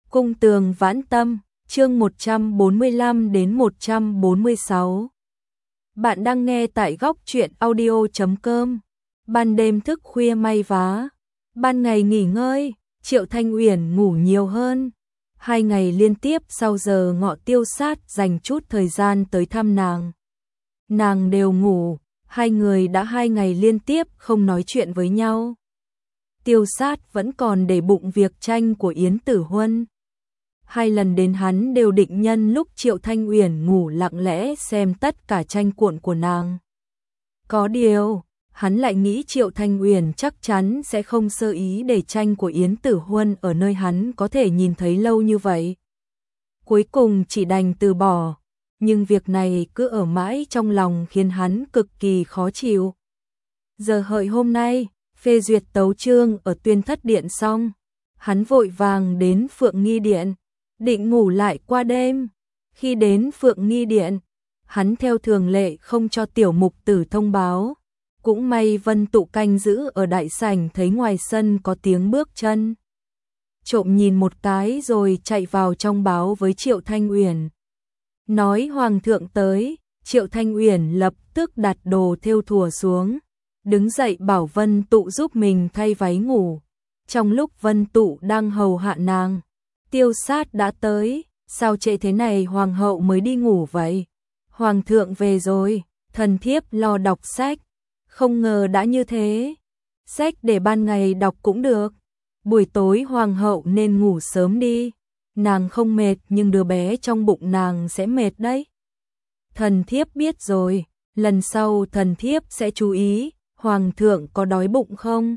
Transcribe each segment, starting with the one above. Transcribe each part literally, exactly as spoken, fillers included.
Cung tường vãn tâm, chương một trăm bốn mươi lăm đến một trăm bốn mươi sáu. Bạn đang nghe tại góc truyện audio chấm com. Ban đêm thức khuya may vá, ban ngày nghỉ ngơi, Triệu Thanh Uyển ngủ nhiều hơn. Hai ngày liên tiếp sau giờ ngọ Tiêu Sát dành chút thời gian tới thăm nàng. Nàng đều ngủ, hai người đã hai ngày liên tiếp không nói chuyện với nhau. Tiêu Sát vẫn còn để bụng việc tranh của Yến Tử Huân. Hai lần đến hắn đều định nhân lúc Triệu Thanh Uyển ngủ lặng lẽ xem tất cả tranh cuộn của nàng. Có điều, hắn lại nghĩ Triệu Thanh Uyển chắc chắn sẽ không sơ ý để tranh của Yến Tử Huân ở nơi hắn có thể nhìn thấy lâu như vậy. Cuối cùng chỉ đành từ bỏ, nhưng việc này cứ ở mãi trong lòng khiến hắn cực kỳ khó chịu. Giờ hợi hôm nay, phê duyệt tấu chương ở Tuyên Thất Điện xong, hắn vội vàng đến Phượng Nghi Điện, định ngủ lại qua đêm. Khi đến Phượng Nghi Điện, hắn theo thường lệ không cho tiểu mục tử thông báo. Cũng may Vân Tụ canh giữ ở đại sảnh thấy ngoài sân có tiếng bước chân. Trộm nhìn một cái rồi chạy vào trong báo với Triệu Thanh Uyển. Nói Hoàng thượng tới, Triệu Thanh Uyển lập tức đặt đồ thêu thùa xuống. Đứng dậy bảo Vân Tụ giúp mình thay váy ngủ. Trong lúc Vân Tụ đang hầu hạ nàng, Tiêu Sát đã tới. Sao trễ thế này hoàng hậu mới đi ngủ vậy? Hoàng thượng về rồi, thần thiếp lo đọc sách. Không ngờ đã như thế. Sách để ban ngày đọc cũng được. Buổi tối hoàng hậu nên ngủ sớm đi. Nàng không mệt nhưng đứa bé trong bụng nàng sẽ mệt đấy. Thần thiếp biết rồi, lần sau thần thiếp sẽ chú ý. Hoàng thượng có đói bụng không?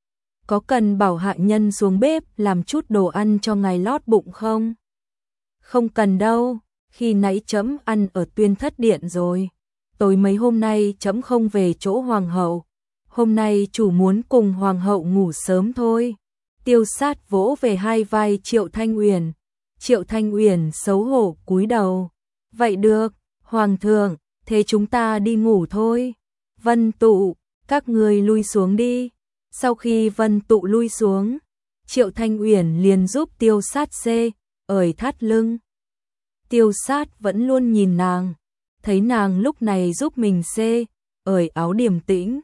Có cần bảo hạ nhân xuống bếp làm chút đồ ăn cho ngài lót bụng không? Không cần đâu, khi nãy trẫm ăn ở Tuyên Thất Điện rồi. Tối mấy hôm nay trẫm không về chỗ hoàng hậu. Hôm nay chủ muốn cùng hoàng hậu ngủ sớm thôi. Tiêu Sát vỗ về hai vai Triệu Thanh Uyển. Triệu Thanh Uyển xấu hổ cúi đầu. Vậy được, hoàng thượng, thế chúng ta đi ngủ thôi. Vân Tụ, các người lui xuống đi. Sau khi Vân Tụ lui xuống, Triệu Thanh Uyển liền giúp Tiêu Sát xê, ởi thắt lưng. Tiêu Sát vẫn luôn nhìn nàng, thấy nàng lúc này giúp mình xê, ởi áo điềm tĩnh.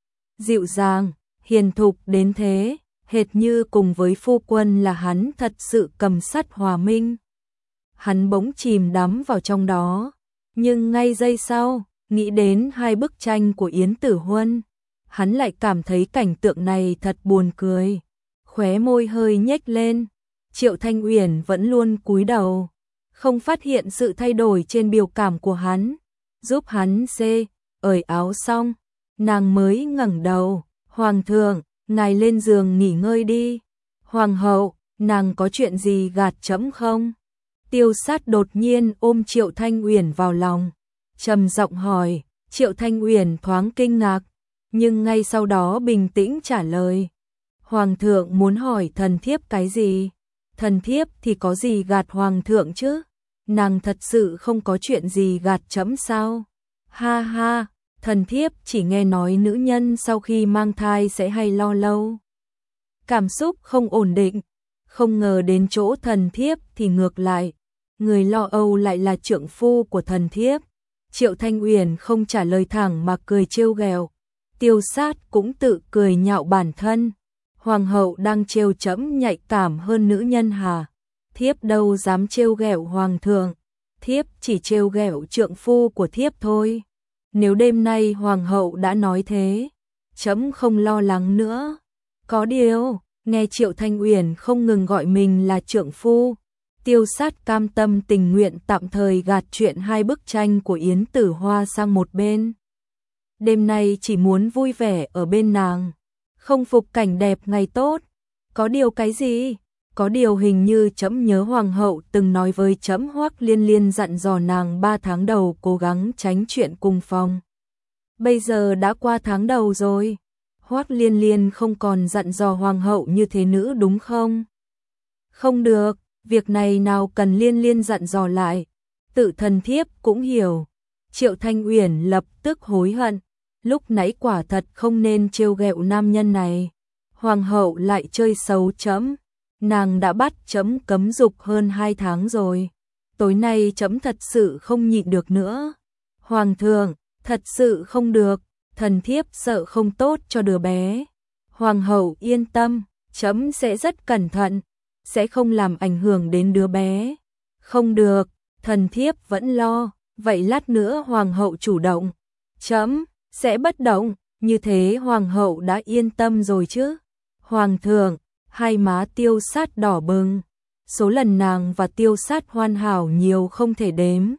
Dịu dàng, hiền thục đến thế, hệt như cùng với phu quân là hắn thật sự cầm sắt hòa minh. Hắn bỗng chìm đắm vào trong đó, nhưng ngay giây sau, nghĩ đến hai bức tranh của Yến Tử Huân. Hắn lại cảm thấy cảnh tượng này thật buồn cười, khóe môi hơi nhếch lên. Triệu Thanh Uyển vẫn luôn cúi đầu, không phát hiện sự thay đổi trên biểu cảm của hắn. Giúp hắn xê, ởi áo xong, nàng mới ngẩng đầu. Hoàng thượng, ngài lên giường nghỉ ngơi đi. Hoàng hậu, nàng có chuyện gì gạt trẫm không? Tiêu Sát đột nhiên ôm Triệu Thanh Uyển vào lòng, trầm giọng hỏi. Triệu Thanh Uyển thoáng kinh ngạc, nhưng ngay sau đó bình tĩnh trả lời. Hoàng thượng muốn hỏi thần thiếp cái gì? Thần thiếp thì có gì gạt hoàng thượng chứ? Nàng thật sự không có chuyện gì gạt trẫm sao? Ha ha, thần thiếp chỉ nghe nói nữ nhân sau khi mang thai sẽ hay lo lâu. Cảm xúc không ổn định, không ngờ đến chỗ thần thiếp thì ngược lại. Người lo âu lại là trượng phu của thần thiếp. Triệu Thanh Uyển không trả lời thẳng mà cười trêu ghẹo. Tiêu Sát cũng tự cười nhạo bản thân. Hoàng hậu đang trêu trẫm nhạy cảm hơn nữ nhân hả? Thiếp đâu dám trêu ghẹo hoàng thượng, thiếp chỉ trêu ghẹo trượng phu của thiếp thôi. Nếu đêm nay hoàng hậu đã nói thế, trẫm không lo lắng nữa. Có điều, nghe Triệu Thanh Uyển không ngừng gọi mình là trượng phu, Tiêu Sát cam tâm tình nguyện tạm thời gạt chuyện hai bức tranh của Yến Tử Hoa sang một bên. Đêm nay chỉ muốn vui vẻ ở bên nàng, không phục cảnh đẹp ngày tốt. Có điều cái gì? Có điều hình như trẫm nhớ hoàng hậu từng nói với trẫm Hoắc Liên Liên dặn dò nàng ba tháng đầu cố gắng tránh chuyện cùng phòng. Bây giờ đã qua tháng đầu rồi, Hoắc Liên Liên không còn dặn dò hoàng hậu như thế nữa đúng không? Không được, việc này nào cần Liên Liên dặn dò lại, tự thần thiếp cũng hiểu. Triệu Thanh Uyển lập tức hối hận, lúc nãy quả thật không nên trêu ghẹo nam nhân này. Hoàng hậu lại chơi xấu trẫm. nàng đã bắt trẫm cấm dục hơn hai tháng rồi. Tối nay trẫm thật sự không nhịn được nữa. Hoàng thượng, thật sự không được, thần thiếp sợ không tốt cho đứa bé. Hoàng hậu yên tâm, trẫm sẽ rất cẩn thận, sẽ không làm ảnh hưởng đến đứa bé. Không được, thần thiếp vẫn lo, vậy lát nữa hoàng hậu chủ động, trẫm sẽ bất động, như thế hoàng hậu đã yên tâm rồi chứ. Hoàng thượng, hai má Tiêu Sát đỏ bừng, số lần nàng và Tiêu Sát hoàn hảo nhiều không thể đếm.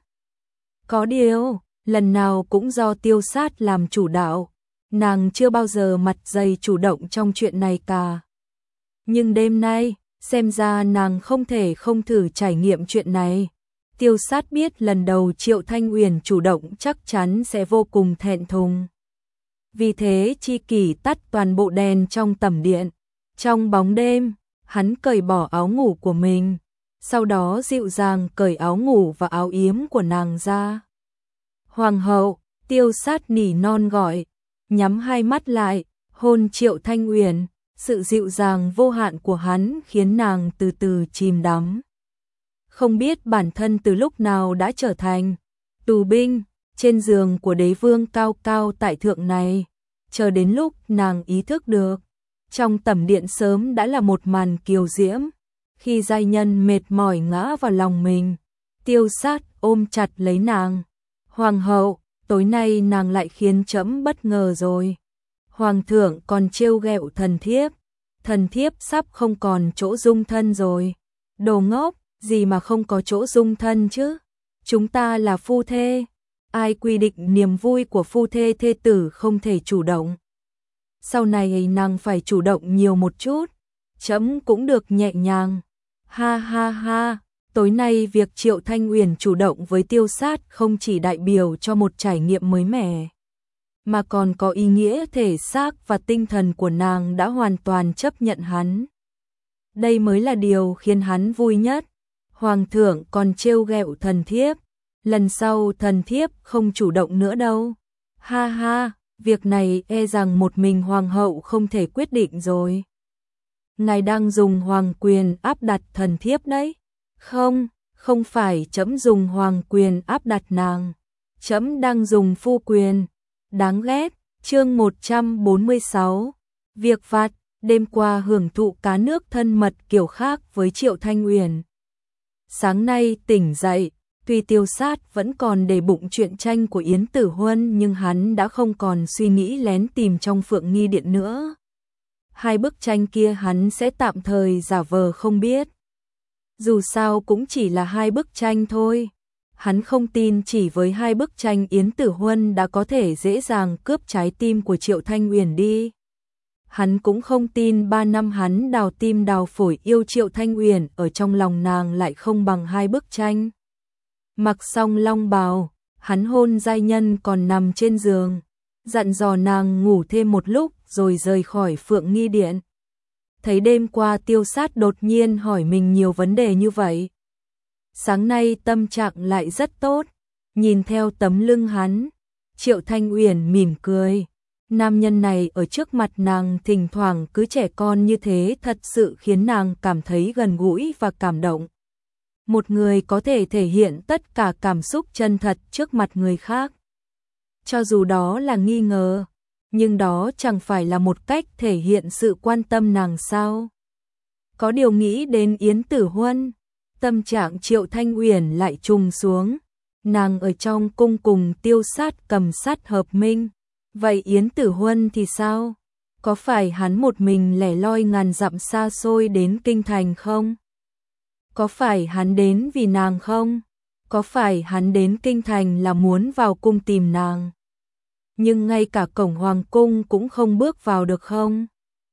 Có điều, lần nào cũng do Tiêu Sát làm chủ đạo, nàng chưa bao giờ mặt dày chủ động trong chuyện này cả. Nhưng đêm nay, xem ra nàng không thể không thử trải nghiệm chuyện này. Tiêu Sát biết lần đầu Triệu Thanh Uyển chủ động chắc chắn sẽ vô cùng thẹn thùng. Vì thế Chi Kỷ tắt toàn bộ đèn trong tẩm điện. Trong bóng đêm, hắn cởi bỏ áo ngủ của mình, sau đó dịu dàng cởi áo ngủ và áo yếm của nàng ra. Hoàng hậu, Tiêu Sát nỉ non gọi, nhắm hai mắt lại, hôn Triệu Thanh Uyển, sự dịu dàng vô hạn của hắn khiến nàng từ từ chìm đắm. Không biết bản thân từ lúc nào đã trở thành tù binh trên giường của đế vương cao cao tại thượng này, chờ đến lúc nàng ý thức được, trong tẩm điện sớm đã là một màn kiều diễm. Khi giai nhân mệt mỏi ngã vào lòng mình, Tiêu Sát ôm chặt lấy nàng. Hoàng hậu, tối nay nàng lại khiến trẫm bất ngờ rồi. Hoàng thượng còn trêu ghẹo thần thiếp, thần thiếp sắp không còn chỗ dung thân rồi. Đồ ngốc, gì mà không có chỗ dung thân chứ? Chúng ta là phu thê, ai quy định niềm vui của phu thê thê tử không thể chủ động? Sau này nàng phải chủ động nhiều một chút, trẫm cũng được nhẹ nhàng. Ha ha ha, tối nay việc Triệu Thanh Uyển chủ động với Tiêu Sát không chỉ đại biểu cho một trải nghiệm mới mẻ, mà còn có ý nghĩa thể xác và tinh thần của nàng đã hoàn toàn chấp nhận hắn. Đây mới là điều khiến hắn vui nhất. Hoàng thượng còn trêu ghẹo thần thiếp, lần sau thần thiếp không chủ động nữa đâu. Ha ha, việc này e rằng một mình hoàng hậu không thể quyết định rồi. Ngài đang dùng hoàng quyền áp đặt thần thiếp đấy. Không, không phải trẫm dùng hoàng quyền áp đặt nàng, trẫm đang dùng phu quyền. Đáng ghét. Chương một trăm bốn mươi sáu. Việc vặt. Đêm qua hưởng thụ cá nước thân mật kiểu khác với Triệu Thanh Uyển. Sáng nay tỉnh dậy, tuy Tiêu Sát vẫn còn để bụng chuyện tranh của Yến Tử Huân, nhưng hắn đã không còn suy nghĩ lén tìm trong Phượng Nghi Điện nữa. Hai bức tranh kia hắn sẽ tạm thời giả vờ không biết. Dù sao cũng chỉ là hai bức tranh thôi. Hắn không tin chỉ với hai bức tranh Yến Tử Huân đã có thể dễ dàng cướp trái tim của Triệu Thanh Uyển đi. Hắn cũng không tin ba năm hắn đào tim đào phổi yêu Triệu Thanh Uyển ở trong lòng nàng lại không bằng hai bức tranh. Mặc xong long bào, hắn hôn giai nhân còn nằm trên giường, dặn dò nàng ngủ thêm một lúc rồi rời khỏi Phượng Nghi Điện. Thấy đêm qua Tiêu Sát đột nhiên hỏi mình nhiều vấn đề như vậy, sáng nay tâm trạng lại rất tốt. Nhìn theo tấm lưng hắn, Triệu Thanh Uyển mỉm cười. Nam nhân này ở trước mặt nàng thỉnh thoảng cứ trẻ con như thế thật sự khiến nàng cảm thấy gần gũi và cảm động. Một người có thể thể hiện tất cả cảm xúc chân thật trước mặt người khác. Cho dù đó là nghi ngờ, nhưng đó chẳng phải là một cách thể hiện sự quan tâm nàng sao? Có điều nghĩ đến Yến Tử Huân, tâm trạng Triệu Thanh Uyển lại trùng xuống. Nàng ở trong cung cùng Tiêu Sát cầm sát hợp minh. Vậy Yến Tử Huân thì sao? Có phải hắn một mình lẻ loi ngàn dặm xa xôi đến kinh thành không? Có phải hắn đến vì nàng không? Có phải hắn đến kinh thành là muốn vào cung tìm nàng? Nhưng ngay cả cổng hoàng cung cũng không bước vào được không?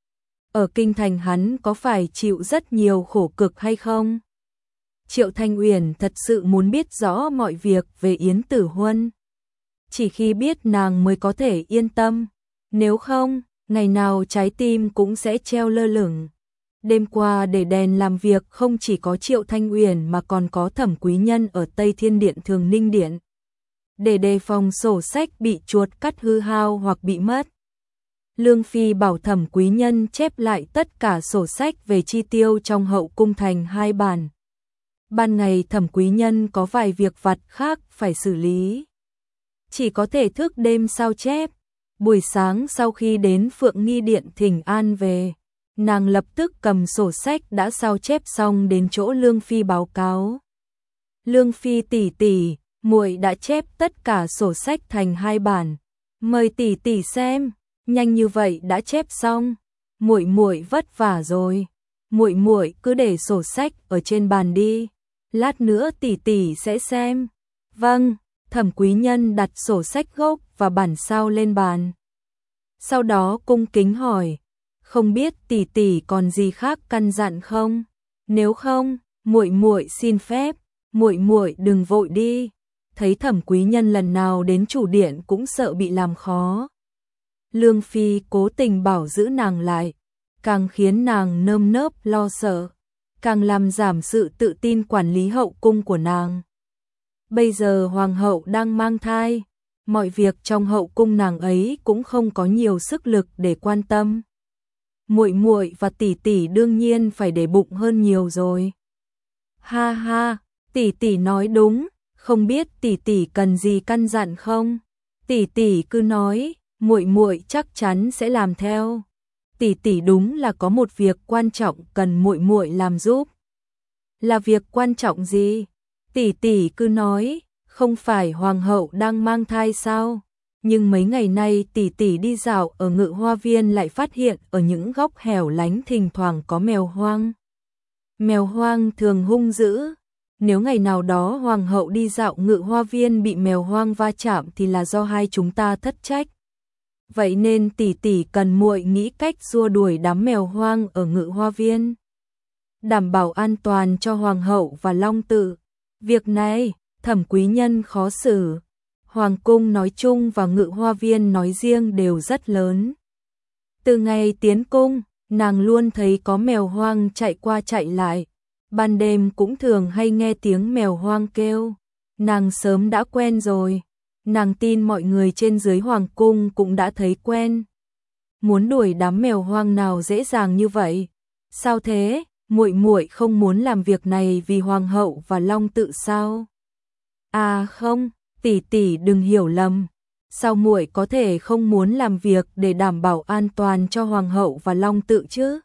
Ở kinh thành hắn có phải chịu rất nhiều khổ cực hay không? Triệu Thanh Uyển thật sự muốn biết rõ mọi việc về Yến Tử Huân. Chỉ khi biết nàng mới có thể yên tâm, nếu không, ngày nào trái tim cũng sẽ treo lơ lửng. Đêm qua để đèn làm việc không chỉ có Triệu Thanh Uyển mà còn có Thẩm Quý Nhân ở Tây Thiên Điện Thường Ninh Điện. Để đề phòng sổ sách bị chuột cắt hư hao hoặc bị mất. Lương Phi bảo Thẩm Quý Nhân chép lại tất cả sổ sách về chi tiêu trong hậu cung thành hai bản. Ban ngày Thẩm Quý Nhân có vài việc vặt khác phải xử lý, chỉ có thể thức đêm sao chép. Buổi sáng sau khi đến Phượng Nghi Điện thỉnh an về, nàng lập tức cầm sổ sách đã sao chép xong đến chỗ Lương Phi báo cáo. Lương Phi tỷ tỷ, muội đã chép tất cả sổ sách thành hai bản, mời tỷ tỷ xem. Nhanh như vậy đã chép xong, muội muội vất vả rồi. Muội muội cứ để sổ sách ở trên bàn đi, lát nữa tỷ tỷ sẽ xem. Vâng. Thẩm Quý Nhân đặt sổ sách gốc và bản sao lên bàn. Sau đó cung kính hỏi, không biết tỷ tỷ còn gì khác căn dặn không? Nếu không, muội muội xin phép, muội muội đừng vội đi. Thấy Thẩm Quý Nhân lần nào đến chủ điện cũng sợ bị làm khó, Lương Phi cố tình bảo giữ nàng lại, càng khiến nàng nơm nớp lo sợ, càng làm giảm sự tự tin quản lý hậu cung của nàng. Bây giờ hoàng hậu đang mang thai, mọi việc trong hậu cung nàng ấy cũng không có nhiều sức lực để quan tâm. Muội muội và tỷ tỷ đương nhiên phải để bụng hơn nhiều rồi. Ha ha, tỷ tỷ nói đúng, không biết tỷ tỷ cần gì căn dặn không? Tỷ tỷ cứ nói, muội muội chắc chắn sẽ làm theo. Tỷ tỷ đúng là có một việc quan trọng cần muội muội làm giúp. Là việc quan trọng gì? Tỷ tỷ cứ nói, không phải hoàng hậu đang mang thai sao? Nhưng mấy ngày nay tỷ tỷ đi dạo ở Ngự Hoa Viên lại phát hiện ở những góc hẻo lánh thỉnh thoảng có mèo hoang. Mèo hoang thường hung dữ. Nếu ngày nào đó hoàng hậu đi dạo Ngự Hoa Viên bị mèo hoang va chạm thì là do hai chúng ta thất trách. Vậy nên tỷ tỷ cần muội nghĩ cách xua đuổi đám mèo hoang ở Ngự Hoa Viên, đảm bảo an toàn cho hoàng hậu và long tự. Việc này, Thẩm Quý Nhân khó xử. Hoàng cung nói chung và Ngự Hoa Viên nói riêng đều rất lớn. Từ ngày tiến cung, nàng luôn thấy có mèo hoang chạy qua chạy lại. Ban đêm cũng thường hay nghe tiếng mèo hoang kêu. Nàng sớm đã quen rồi. Nàng tin mọi người trên dưới hoàng cung cũng đã thấy quen. Muốn đuổi đám mèo hoang nào dễ dàng như vậy? Sao thế? Muội muội không muốn làm việc này vì hoàng hậu và long tự sao? À không, tỷ tỷ đừng hiểu lầm. Sao muội có thể không muốn làm việc để đảm bảo an toàn cho hoàng hậu và long tự chứ?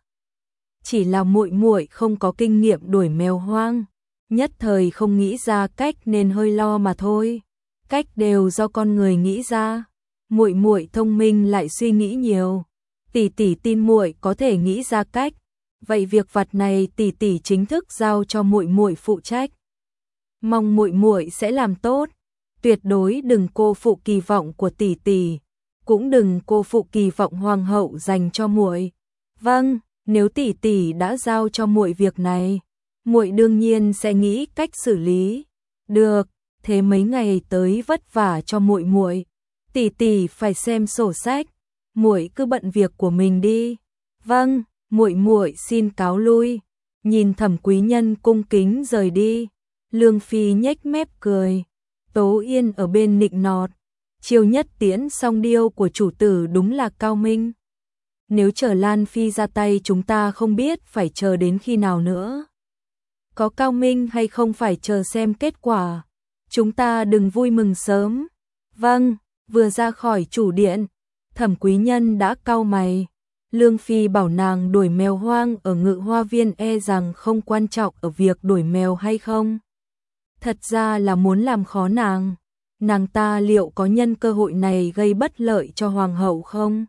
Chỉ là muội muội không có kinh nghiệm đuổi mèo hoang, nhất thời không nghĩ ra cách nên hơi lo mà thôi. Cách đều do con người nghĩ ra. Muội muội thông minh lại suy nghĩ nhiều. Tỷ tỷ tin muội có thể nghĩ ra cách. Vậy việc vặt này tỷ tỷ chính thức giao cho muội muội phụ trách. Mong muội muội sẽ làm tốt. Tuyệt đối đừng cô phụ kỳ vọng của tỷ tỷ, cũng đừng cô phụ kỳ vọng hoàng hậu dành cho muội. Vâng, nếu tỷ tỷ đã giao cho muội việc này, muội đương nhiên sẽ nghĩ cách xử lý. Được, thế mấy ngày tới vất vả cho muội muội. Tỷ tỷ phải xem sổ sách, muội cứ bận việc của mình đi. Vâng, muội muội xin cáo lui. Nhìn Thẩm Quý Nhân cung kính rời đi, Lương Phi nhếch mép cười. Tố Yên ở bên nịnh nọt, chiêu nhất tiễn song điêu của chủ tử đúng là cao minh. Nếu chờ Lan Phi ra tay chúng ta không biết phải chờ đến khi nào nữa. Có cao minh hay không phải chờ xem kết quả. Chúng ta đừng vui mừng sớm. Vâng, vừa ra khỏi chủ điện, Thẩm Quý Nhân đã cau mày. Lương Phi bảo nàng đuổi mèo hoang ở Ngự Hoa Viên e rằng không quan trọng ở việc đuổi mèo hay không. Thật ra là muốn làm khó nàng. Nàng ta liệu có nhân cơ hội này gây bất lợi cho hoàng hậu không?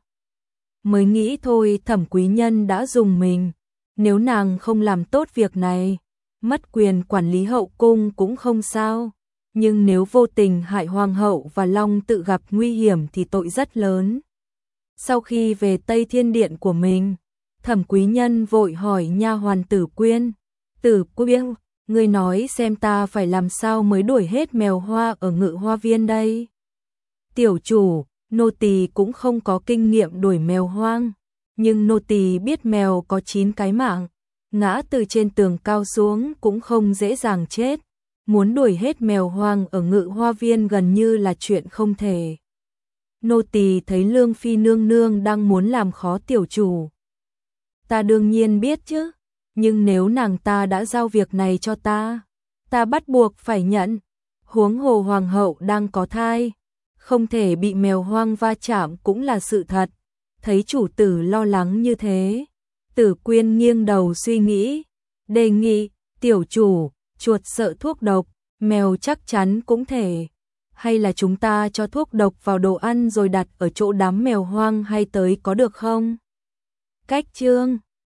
Mới nghĩ thôi Thẩm Quý Nhân đã dùng mình. Nếu nàng không làm tốt việc này, mất quyền quản lý hậu cung cũng không sao. Nhưng nếu vô tình hại hoàng hậu và long tự gặp nguy hiểm thì tội rất lớn. Sau khi về Tây Thiên Điện của mình, Thẩm Quý Nhân vội hỏi nha hoàn Tử Quyên. Tử Quyên, ngươi nói xem ta phải làm sao mới đuổi hết mèo hoa ở Ngự Hoa Viên đây? Tiểu chủ, nô tỳ cũng không có kinh nghiệm đuổi mèo hoang, nhưng nô tỳ biết mèo có chín cái mạng, ngã từ trên tường cao xuống cũng không dễ dàng chết. Muốn đuổi hết mèo hoang ở Ngự Hoa Viên gần như là chuyện không thể. Nô tỳ thấy Lương Phi nương nương đang muốn làm khó tiểu chủ. Ta đương nhiên biết chứ, nhưng nếu nàng ta đã giao việc này cho ta, ta bắt buộc phải nhận. Huống hồ hoàng hậu đang có thai, không thể bị mèo hoang va chạm cũng là sự thật. Thấy chủ tử lo lắng như thế, Tử Quyên nghiêng đầu suy nghĩ, đề nghị, tiểu chủ, chuột sợ thuốc độc, mèo chắc chắn cũng thể. Hay là chúng ta cho thuốc độc vào đồ ăn rồi đặt ở chỗ đám mèo hoang hay tới có được không? Cách chương